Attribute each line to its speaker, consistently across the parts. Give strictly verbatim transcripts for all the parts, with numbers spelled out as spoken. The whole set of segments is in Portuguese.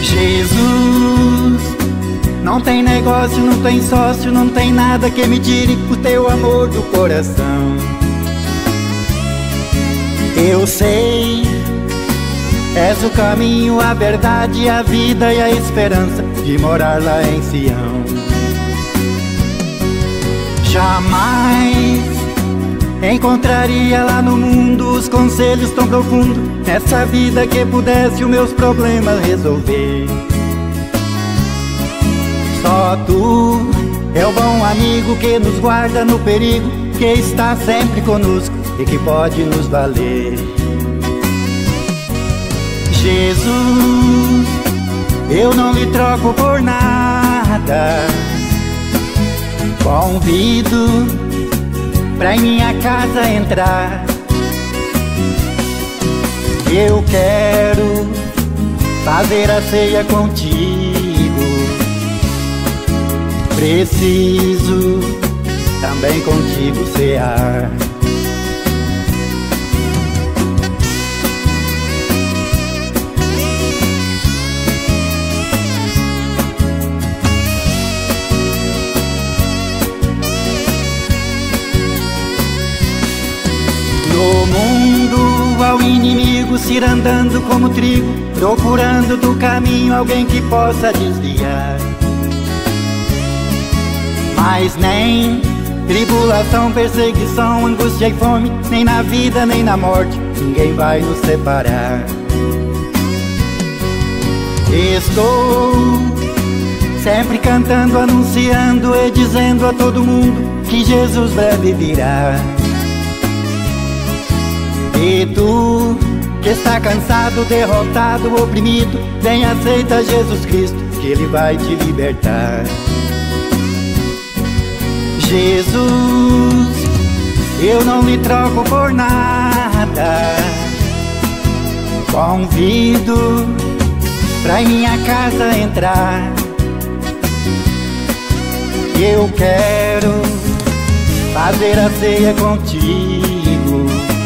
Speaker 1: Jesus, não tem negócio, não tem sócio, não tem nada que me tire o teu amor do coração. Eu sei, és o caminho, a verdade, a vida e a esperança de morar lá em Sião. Jamais encontraria lá no mundo os conselhos tão profundos nessa vida que pudesse os meus problemas resolver. Só tu é o bom amigo que nos guarda no perigo, que está sempre conosco e que pode nos valer. Jesus, eu não lhe troco por nada. Convido pra em minha casa entrar. Eu quero fazer a ceia contigo. Preciso também contigo cear. No mundo ao inimigo se ir andando como trigo, procurando do caminho alguém que possa desviar. Mas nem tribulação, perseguição, angústia e fome, nem na vida nem na morte, ninguém vai nos separar. Estou sempre cantando, anunciando e dizendo a todo mundo que Jesus breve virá. E tu, que está cansado, derrotado, oprimido, vem, aceita Jesus Cristo, que Ele vai te libertar. Jesus, eu não lhe troco por nada. Convido pra em minha casa entrar. Eu quero fazer a ceia contigo.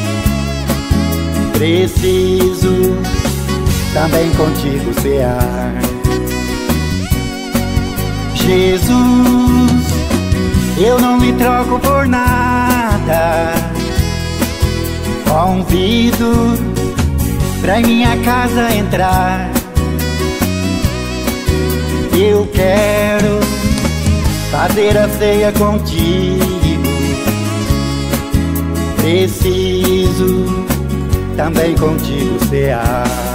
Speaker 1: Preciso também contigo cear. Jesus, eu não lhe troco por nada. Convido pra em minha casa entrar. Eu quero fazer a ceia contigo. Preciso também contigo cear.